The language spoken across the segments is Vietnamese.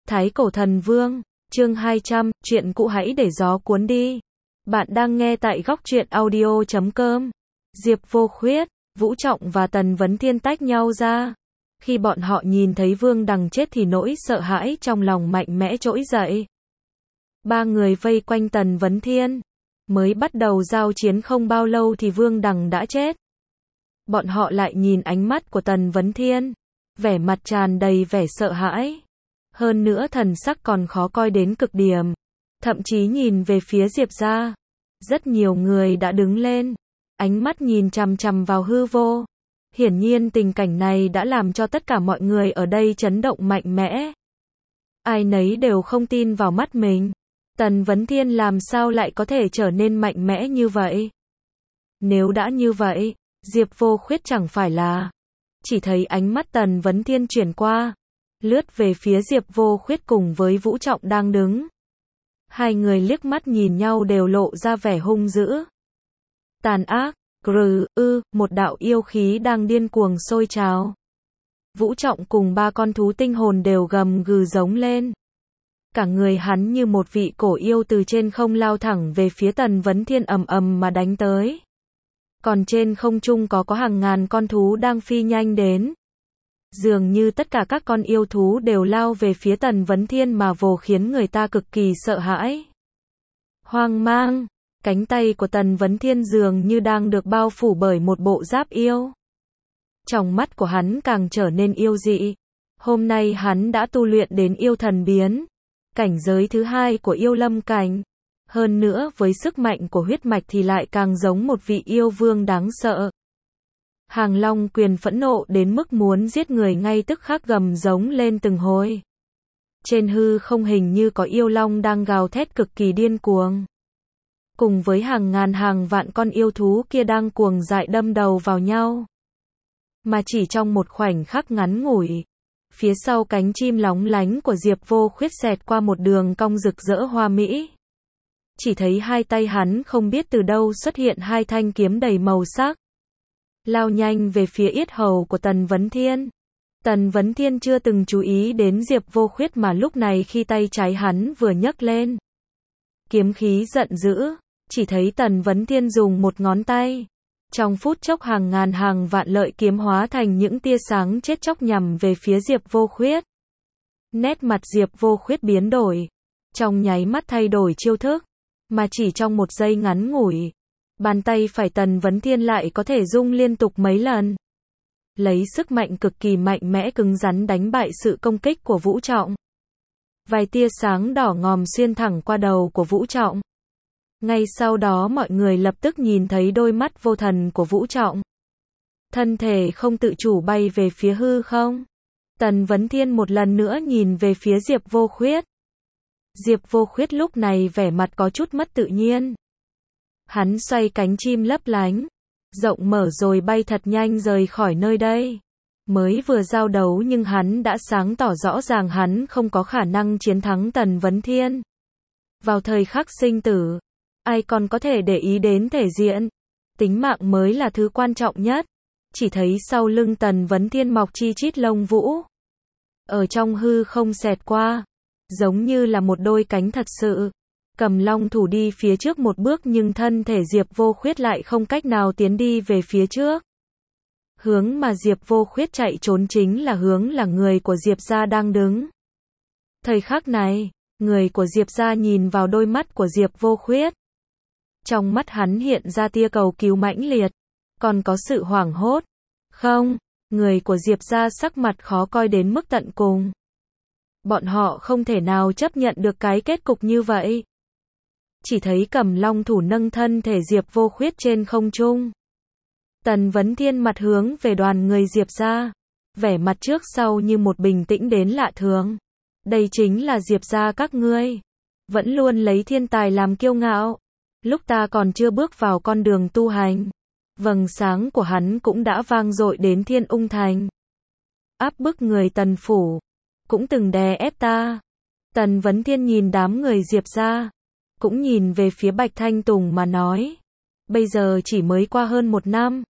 Thái Cổ Thần Vương, chương 200, chuyện cũ hãy để gió cuốn đi. Bạn đang nghe tại góc truyện audio.com. Diệp Vô Khuyết, Vũ Trọng và Tần Vấn Thiên tách nhau ra. Khi bọn họ nhìn thấy Vương Đằng chết thì nỗi sợ hãi trong lòng mạnh mẽ trỗi dậy. Ba người vây quanh Tần Vấn Thiên. Mới bắt đầu giao chiến không bao lâu thì Vương Đằng đã chết. Bọn họ lại nhìn ánh mắt của Tần Vấn Thiên. Vẻ mặt tràn đầy vẻ sợ hãi. Hơn nữa thần sắc còn khó coi đến cực điểm. Thậm chí nhìn về phía Diệp gia. Rất nhiều người đã đứng lên. Ánh mắt nhìn chằm chằm vào hư vô. Hiển nhiên tình cảnh này đã làm cho tất cả mọi người ở đây chấn động mạnh mẽ. Ai nấy đều không tin vào mắt mình. Tần Vấn Thiên làm sao lại có thể trở nên mạnh mẽ như vậy? Nếu đã như vậy, Diệp Vô Khuyết chẳng phải là... Chỉ thấy ánh mắt Tần Vấn Thiên chuyển qua, lướt về phía Diệp Vô Khuyết cùng với Vũ Trọng đang đứng. Hai người liếc mắt nhìn nhau đều lộ ra vẻ hung dữ. Tàn ác, một đạo yêu khí đang điên cuồng sôi trào. Vũ Trọng cùng ba con thú tinh hồn đều gầm gừ giống lên. Cả người hắn như một vị cổ yêu từ trên không lao thẳng về phía Tần Vấn Thiên ầm ầm mà đánh tới. Còn trên không trung có hàng ngàn con thú đang phi nhanh đến. Dường như tất cả các con yêu thú đều lao về phía Tần Vấn Thiên mà vồ khiến người ta cực kỳ sợ hãi. Hoang mang, cánh tay của Tần Vấn Thiên dường như đang được bao phủ bởi một bộ giáp yêu. Trong mắt của hắn càng trở nên yêu dị. Hôm nay hắn đã tu luyện đến yêu thần biến, cảnh giới thứ hai của yêu lâm cảnh. Hơn nữa với sức mạnh của huyết mạch thì lại càng giống một vị yêu vương đáng sợ. Hàng Long quyền phẫn nộ đến mức muốn giết người ngay tức khắc gầm giống lên từng hồi. Trên hư không hình như có yêu long đang gào thét cực kỳ điên cuồng. Cùng với hàng ngàn hàng vạn con yêu thú kia đang cuồng dại đâm đầu vào nhau. Mà chỉ trong một khoảnh khắc ngắn ngủi, phía sau cánh chim lóng lánh của Diệp Vô Khuyết xẹt qua một đường cong rực rỡ hoa mỹ. Chỉ thấy hai tay hắn không biết từ đâu xuất hiện hai thanh kiếm đầy màu sắc. Lao nhanh về phía yết hầu của Tần Vấn Thiên. Tần Vấn Thiên chưa từng chú ý đến Diệp Vô Khuyết mà lúc này khi tay trái hắn vừa nhấc lên. Kiếm khí giận dữ, chỉ thấy Tần Vấn Thiên dùng một ngón tay. Trong phút chốc hàng ngàn hàng vạn lợi kiếm hóa thành những tia sáng chết chóc nhằm về phía Diệp Vô Khuyết. Nét mặt Diệp Vô Khuyết biến đổi. Trong nháy mắt thay đổi chiêu thức. Mà chỉ trong một giây ngắn ngủi, bàn tay phải Tần Vấn Thiên lại có thể rung liên tục mấy lần. Lấy sức mạnh cực kỳ mạnh mẽ cứng rắn đánh bại sự công kích của Vũ Trọng. Vài tia sáng đỏ ngòm xuyên thẳng qua đầu của Vũ Trọng. Ngay sau đó mọi người lập tức nhìn thấy đôi mắt vô thần của Vũ Trọng. Thân thể không tự chủ bay về phía hư không. Tần Vấn Thiên một lần nữa nhìn về phía Diệp Vô Khuyết. Diệp Vô Khuyết lúc này vẻ mặt có chút mất tự nhiên. Hắn xoay cánh chim lấp lánh, rộng mở rồi bay thật nhanh rời khỏi nơi đây. Mới vừa giao đấu nhưng hắn đã sáng tỏ rõ ràng hắn không có khả năng chiến thắng Tần Vấn Thiên. Vào thời khắc sinh tử, ai còn có thể để ý đến thể diện. Tính mạng mới là thứ quan trọng nhất. Chỉ thấy sau lưng Tần Vấn Thiên mọc chi chít lông vũ. Ở trong hư không xẹt qua. Giống như là một đôi cánh thật sự. Cầm long thủ đi phía trước một bước nhưng thân thể Diệp Vô Khuyết lại không cách nào tiến đi về phía trước. Hướng mà Diệp Vô Khuyết chạy trốn chính là hướng là người của Diệp gia đang đứng. Thời khắc này, người của Diệp gia nhìn vào đôi mắt của Diệp Vô Khuyết. Trong mắt hắn hiện ra tia cầu cứu mãnh liệt. Còn có sự hoảng hốt. Không, người của Diệp gia sắc mặt khó coi đến mức tận cùng. Bọn họ không thể nào chấp nhận được cái kết cục như vậy. Chỉ thấy Cầm Long thủ nâng thân thể Diệp Vô Khuyết trên không trung. Tần Vấn Thiên mặt hướng về đoàn người Diệp gia. Vẻ mặt trước sau như một bình tĩnh đến lạ thường. Đây chính là Diệp gia các ngươi. Vẫn luôn lấy thiên tài làm kiêu ngạo. Lúc ta còn chưa bước vào con đường tu hành. Vầng sáng của hắn cũng đã vang dội đến Thiên Ung Thành. Áp bức người Tần phủ. Cũng từng đè ép ta. Tần Vấn Thiên nhìn đám người Diệp gia. Cũng nhìn về phía Bạch Thanh Tùng mà nói. Bây giờ chỉ mới qua hơn 1 năm.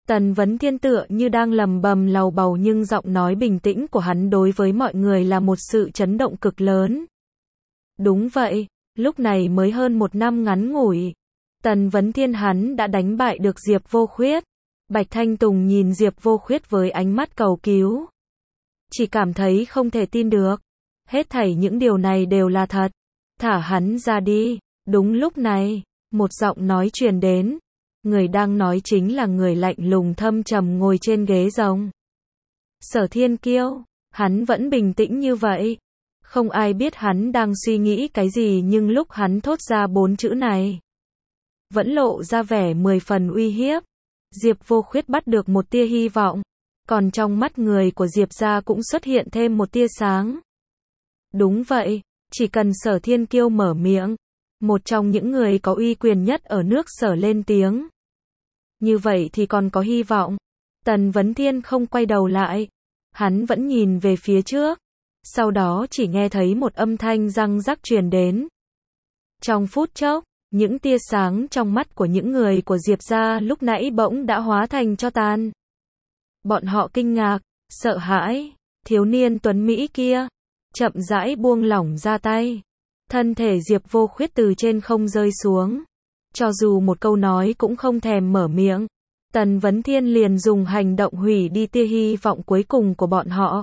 Tần Vấn Thiên tựa như đang lầm bầm lầu bầu nhưng giọng nói bình tĩnh của hắn đối với mọi người là một sự chấn động cực lớn. Đúng vậy, lúc này mới hơn 1 năm ngắn ngủi. Tần Vấn Thiên hắn đã đánh bại được Diệp Vô Khuyết. Bạch Thanh Tùng nhìn Diệp Vô Khuyết với ánh mắt cầu cứu. Chỉ cảm thấy không thể tin được. Hết thảy những điều này đều là thật. Thả hắn ra đi. Đúng lúc này, một giọng nói truyền đến. Người đang nói chính là người lạnh lùng thâm trầm ngồi trên ghế rồng. Sở Thiên Kiêu, hắn vẫn bình tĩnh như vậy. Không ai biết hắn đang suy nghĩ cái gì nhưng lúc hắn thốt ra 4 chữ này, vẫn lộ ra vẻ 10 phần uy hiếp. Diệp Vô Khuyết bắt được một tia hy vọng. Còn trong mắt người của Diệp gia cũng xuất hiện thêm một tia sáng. Đúng vậy, chỉ cần Sở Thiên Kiêu mở miệng, một trong những người có uy quyền nhất ở nước Sở lên tiếng, như vậy thì còn có hy vọng. Tần Vấn Thiên không quay đầu lại. Hắn vẫn nhìn về phía trước. Sau đó chỉ nghe thấy một âm thanh răng rắc truyền đến. Trong phút chốc, những tia sáng trong mắt của những người của Diệp gia lúc nãy bỗng đã hóa thành tro tàn. Bọn họ kinh ngạc, sợ hãi. Thiếu niên tuấn Mỹ kia chậm rãi buông lỏng ra tay. Thân thể Diệp Vô Khuyết từ trên không rơi xuống. Cho dù một câu nói cũng không thèm mở miệng. Tần Vấn Thiên liền dùng hành động hủy đi tia hy vọng cuối cùng của bọn họ.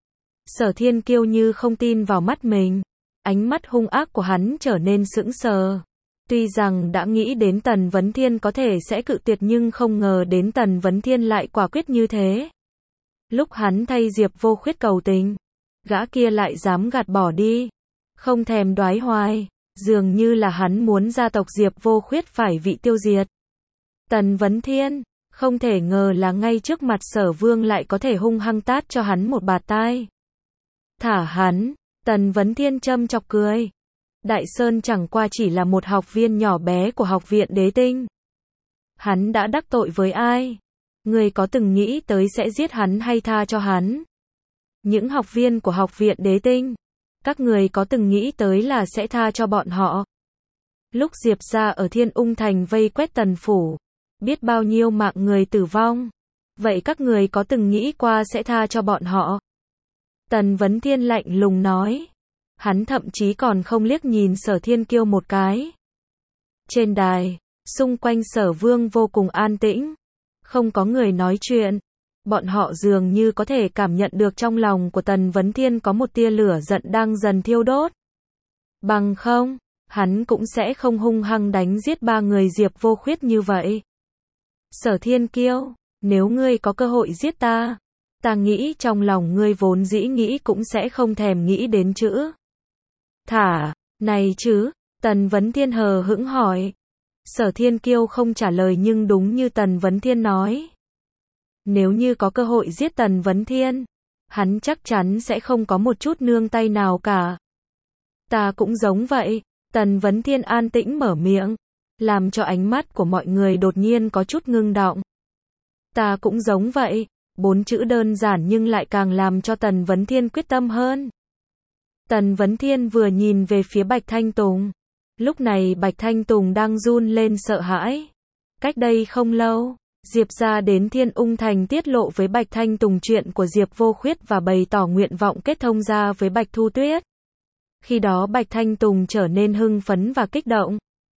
Sở Thiên Kiêu như không tin vào mắt mình. Ánh mắt hung ác của hắn trở nên sững sờ. Tuy rằng đã nghĩ đến Tần Vấn Thiên có thể sẽ cự tuyệt nhưng không ngờ đến Tần Vấn Thiên lại quả quyết như thế. Lúc hắn thay Diệp Vô Khuyết cầu tình, gã kia lại dám gạt bỏ đi. Không thèm đoái hoài. Dường như là hắn muốn gia tộc Diệp Vô Khuyết phải bị tiêu diệt. Tần Vấn Thiên, không thể ngờ là ngay trước mặt Sở Vương lại có thể hung hăng tát cho hắn một bạt tai. Thả hắn. Tần Vấn Thiên châm chọc cười. Đại Sơn chẳng qua chỉ là một học viên nhỏ bé của học viện Đế Tinh. Hắn đã đắc tội với ai? Người có từng nghĩ tới sẽ giết hắn hay tha cho hắn? Những học viên của học viện Đế Tinh, các người có từng nghĩ tới là sẽ tha cho bọn họ? Lúc Diệp gia ở Thiên Ung Thành vây quét Tần phủ, biết bao nhiêu mạng người tử vong. Vậy các người có từng nghĩ qua sẽ tha cho bọn họ? Tần Vấn Thiên lạnh lùng nói. Hắn thậm chí còn không liếc nhìn Sở Thiên Kiêu một cái. Trên đài, xung quanh Sở Vương vô cùng an tĩnh. Không có người nói chuyện. Bọn họ dường như có thể cảm nhận được trong lòng của Tần Vấn Thiên có một tia lửa giận đang dần thiêu đốt. Bằng không, hắn cũng sẽ không hung hăng đánh giết 3 người Diệp Vô Khuyết như vậy. Sở Thiên Kiêu, nếu ngươi có cơ hội giết ta, ta nghĩ trong lòng ngươi vốn dĩ nghĩ cũng sẽ không thèm nghĩ đến chữ thả này chứ. Tần Vấn Thiên hờ hững hỏi. Sở Thiên Kiêu không trả lời nhưng đúng như Tần Vấn Thiên nói. Nếu như có cơ hội giết Tần Vấn Thiên, hắn chắc chắn sẽ không có một chút nương tay nào cả. Ta cũng giống vậy. Tần Vấn Thiên an tĩnh mở miệng, làm cho ánh mắt của mọi người đột nhiên có chút ngưng động. Ta cũng giống vậy. 4 chữ đơn giản nhưng lại càng làm cho Tần Vấn Thiên quyết tâm hơn. Tần Vấn Thiên vừa nhìn về phía Bạch Thanh Tùng. Lúc này Bạch Thanh Tùng đang run lên sợ hãi. Cách đây không lâu, Diệp gia đến Thiên Ung Thành tiết lộ với Bạch Thanh Tùng chuyện của Diệp Vô Khuyết và bày tỏ nguyện vọng kết thông gia với Bạch Thu Tuyết. Khi đó Bạch Thanh Tùng trở nên hưng phấn và kích động.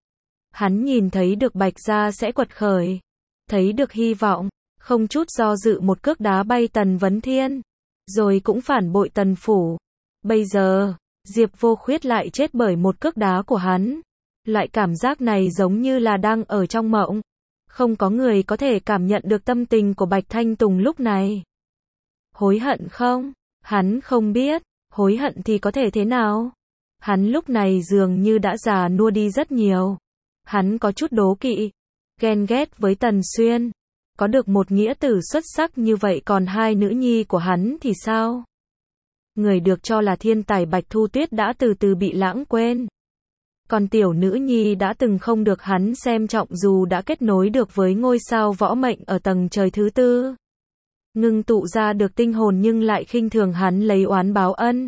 Hắn nhìn thấy được Bạch gia sẽ quật khởi, thấy được hy vọng, không chút do dự một cước đá bay Tần Vấn Thiên, rồi cũng phản bội Tần phủ. Bây giờ, Diệp Vô Khuyết lại chết bởi một cước đá của hắn. Loại cảm giác này giống như là đang ở trong mộng. Không có người có thể cảm nhận được tâm tình của Bạch Thanh Tùng lúc này. Hối hận không? Hắn không biết. Hối hận thì có thể thế nào? Hắn lúc này dường như đã già nua đi rất nhiều. Hắn có chút đố kỵ, ghen ghét với Tần Xuyên. Có được một nghĩa tử xuất sắc như vậy còn 2 nữ nhi của hắn thì sao? Người được cho là thiên tài Bạch Thu Tuyết đã từ từ bị lãng quên. Còn tiểu nữ nhi đã từng không được hắn xem trọng dù đã kết nối được với ngôi sao võ mệnh ở tầng trời thứ 4. Ngưng tụ ra được tinh hồn nhưng lại khinh thường hắn lấy oán báo ân.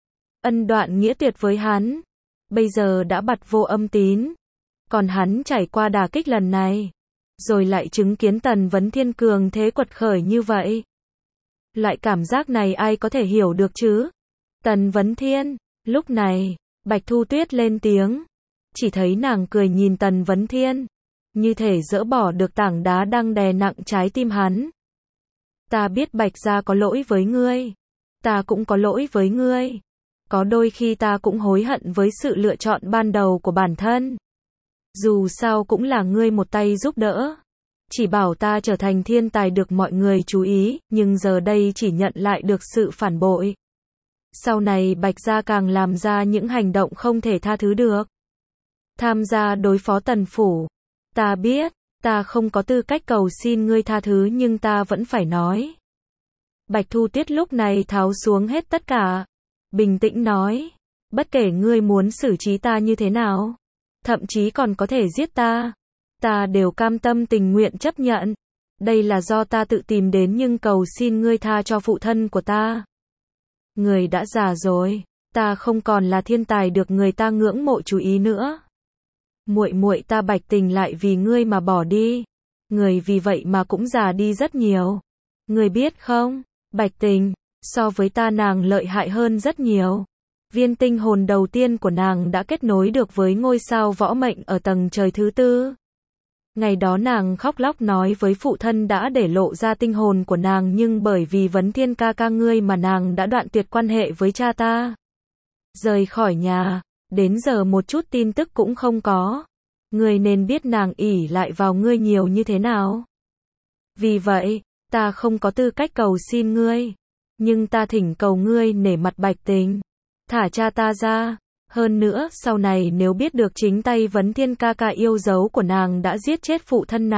Ân đoạn nghĩa tuyệt với hắn. Bây giờ đã bặt vô âm tín. Còn hắn trải qua đả kích lần này. rồi lại chứng kiến Tần Vấn Thiên cường thế quật khởi như vậy. Loại cảm giác này ai có thể hiểu được chứ? Tần Vấn Thiên, lúc này, Bạch Thu Tuyết lên tiếng. Chỉ thấy nàng cười nhìn Tần Vấn Thiên, như thể dỡ bỏ được tảng đá đang đè nặng trái tim hắn. Ta biết Bạch gia có lỗi với ngươi. Ta cũng có lỗi với ngươi. Có đôi khi ta cũng hối hận với sự lựa chọn ban đầu của bản thân. Dù sao cũng là ngươi một tay giúp đỡ. Chỉ bảo ta trở thành thiên tài được mọi người chú ý, nhưng giờ đây chỉ nhận lại được sự phản bội. Sau này Bạch gia càng làm ra những hành động không thể tha thứ được. Tham gia đối phó Tần phủ. Ta biết, ta không có tư cách cầu xin ngươi tha thứ nhưng ta vẫn phải nói. Bạch Thu Tuyết lúc này tháo xuống hết tất cả. Bình tĩnh nói. Bất kể ngươi muốn xử trí ta như thế nào, thậm chí còn có thể giết ta, ta đều cam tâm tình nguyện chấp nhận. Đây là do ta tự tìm đến nhưng cầu xin ngươi tha cho phụ thân của ta. Người đã già rồi, ta không còn là thiên tài được người ta ngưỡng mộ chú ý nữa. Muội muội ta Bạch Tình lại vì ngươi mà bỏ đi. Người vì vậy mà cũng già đi rất nhiều. Ngươi biết không, Bạch Tình, so với ta nàng lợi hại hơn rất nhiều. Viên tinh hồn đầu tiên của nàng đã kết nối được với ngôi sao võ mệnh ở tầng trời thứ 4. Ngày đó nàng khóc lóc nói với phụ thân đã để lộ ra tinh hồn của nàng nhưng bởi vì Vấn Thiên ca ca ngươi mà nàng đã đoạn tuyệt quan hệ với cha ta. Rời khỏi nhà, đến giờ một chút tin tức cũng không có. Ngươi nên biết nàng ỷ lại vào ngươi nhiều như thế nào. Vì vậy, ta không có tư cách cầu xin ngươi. Nhưng ta thỉnh cầu ngươi nể mặt Bạch Tình. Thả cha ta ra. Hơn nữa, sau này nếu biết được chính tay Vấn Thiên ca ca yêu dấu của nàng đã giết chết phụ thân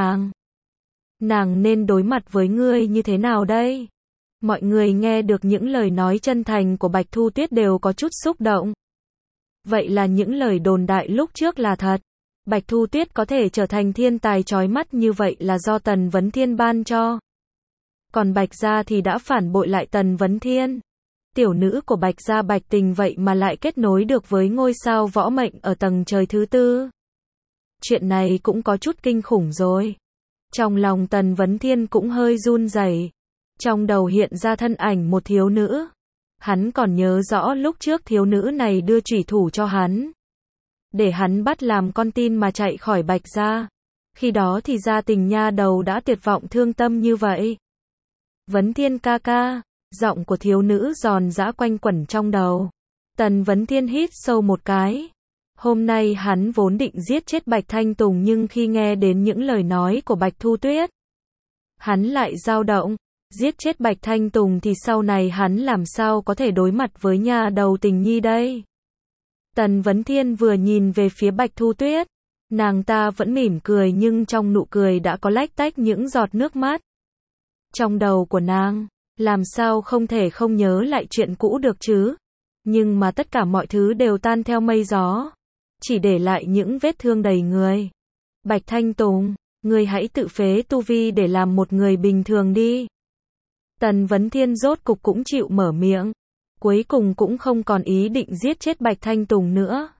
nàng nên đối mặt với ngươi như thế nào đây? Mọi người nghe được những lời nói chân thành của Bạch Thu Tuyết đều có chút xúc động. Vậy là những lời đồn đại lúc trước là thật. Bạch Thu Tuyết có thể trở thành thiên tài chói mắt như vậy là do Tần Vấn Thiên ban cho. Còn Bạch gia thì đã phản bội lại Tần Vấn Thiên. Tiểu nữ của Bạch gia Bạch Tình vậy mà lại kết nối được với ngôi sao võ mệnh ở tầng trời thứ 4. Chuyện này cũng có chút kinh khủng rồi. Trong lòng Tần Vấn Thiên cũng hơi run rẩy. Trong đầu hiện ra thân ảnh một thiếu nữ. Hắn còn nhớ rõ lúc trước thiếu nữ này đưa chủy thủ cho hắn, để hắn bắt làm con tin mà chạy khỏi Bạch gia. Khi đó thì gia tình nha đầu đã tuyệt vọng thương tâm như vậy. Vấn Thiên ca ca. Giọng của thiếu nữ giòn giã quanh quẩn trong đầu. Tần Vấn Thiên hít sâu một cái. Hôm nay hắn vốn định giết chết Bạch Thanh Tùng nhưng khi nghe đến những lời nói của Bạch Thu Tuyết, hắn lại dao động. Giết chết Bạch Thanh Tùng thì sau này hắn làm sao có thể đối mặt với nha đầu tình nhi đây? Tần Vấn Thiên vừa nhìn về phía Bạch Thu Tuyết. Nàng ta vẫn mỉm cười nhưng trong nụ cười đã có lách tách những giọt nước mắt. Trong đầu của nàng, làm sao không thể không nhớ lại chuyện cũ được chứ? Nhưng mà tất cả mọi thứ đều tan theo mây gió. Chỉ để lại những vết thương đầy người. Bạch Thanh Tùng, ngươi hãy tự phế tu vi để làm một người bình thường đi. Tần Vấn Thiên rốt cục cũng chịu mở miệng. Cuối cùng cũng không còn ý định giết chết Bạch Thanh Tùng nữa.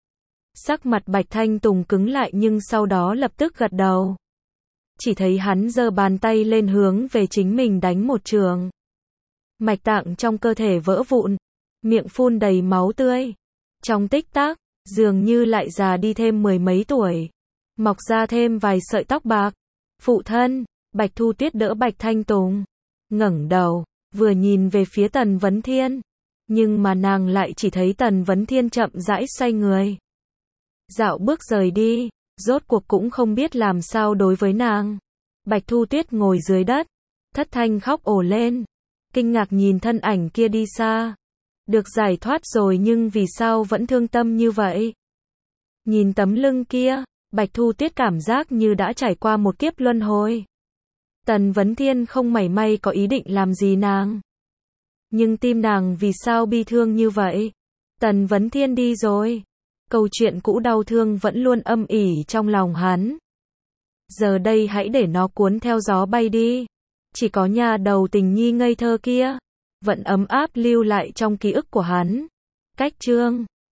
Sắc mặt Bạch Thanh Tùng cứng lại nhưng sau đó lập tức gật đầu. Chỉ thấy hắn giơ bàn tay lên hướng về chính mình đánh một trường. Mạch tạng trong cơ thể vỡ vụn, miệng phun đầy máu tươi. Trong tích tắc, dường như lại già đi thêm mười mấy tuổi, mọc ra thêm vài sợi tóc bạc. Phụ thân, Bạch Thu Tuyết đỡ Bạch Thanh Tùng, ngẩng đầu, vừa nhìn về phía Tần Vấn Thiên, nhưng mà nàng lại chỉ thấy Tần Vấn Thiên chậm rãi xoay người, dạo bước rời đi, rốt cuộc cũng không biết làm sao đối với nàng. Bạch Thu Tuyết ngồi dưới đất, thất thanh khóc ồ lên, kinh ngạc nhìn thân ảnh kia đi xa. Được giải thoát rồi nhưng vì sao vẫn thương tâm như vậy? Nhìn tấm lưng kia, Bạch Thu Tuyết cảm giác như đã trải qua một kiếp luân hồi. Tần Vấn Thiên không mảy may có ý định làm gì nàng. Nhưng tim nàng vì sao bi thương như vậy? Tần Vấn Thiên đi rồi. Câu chuyện cũ đau thương vẫn luôn âm ỉ trong lòng hắn. Giờ đây hãy để nó cuốn theo gió bay đi. Chỉ có nha đầu tình nhi ngây thơ kia vẫn ấm áp lưu lại trong ký ức của hắn. Cách chương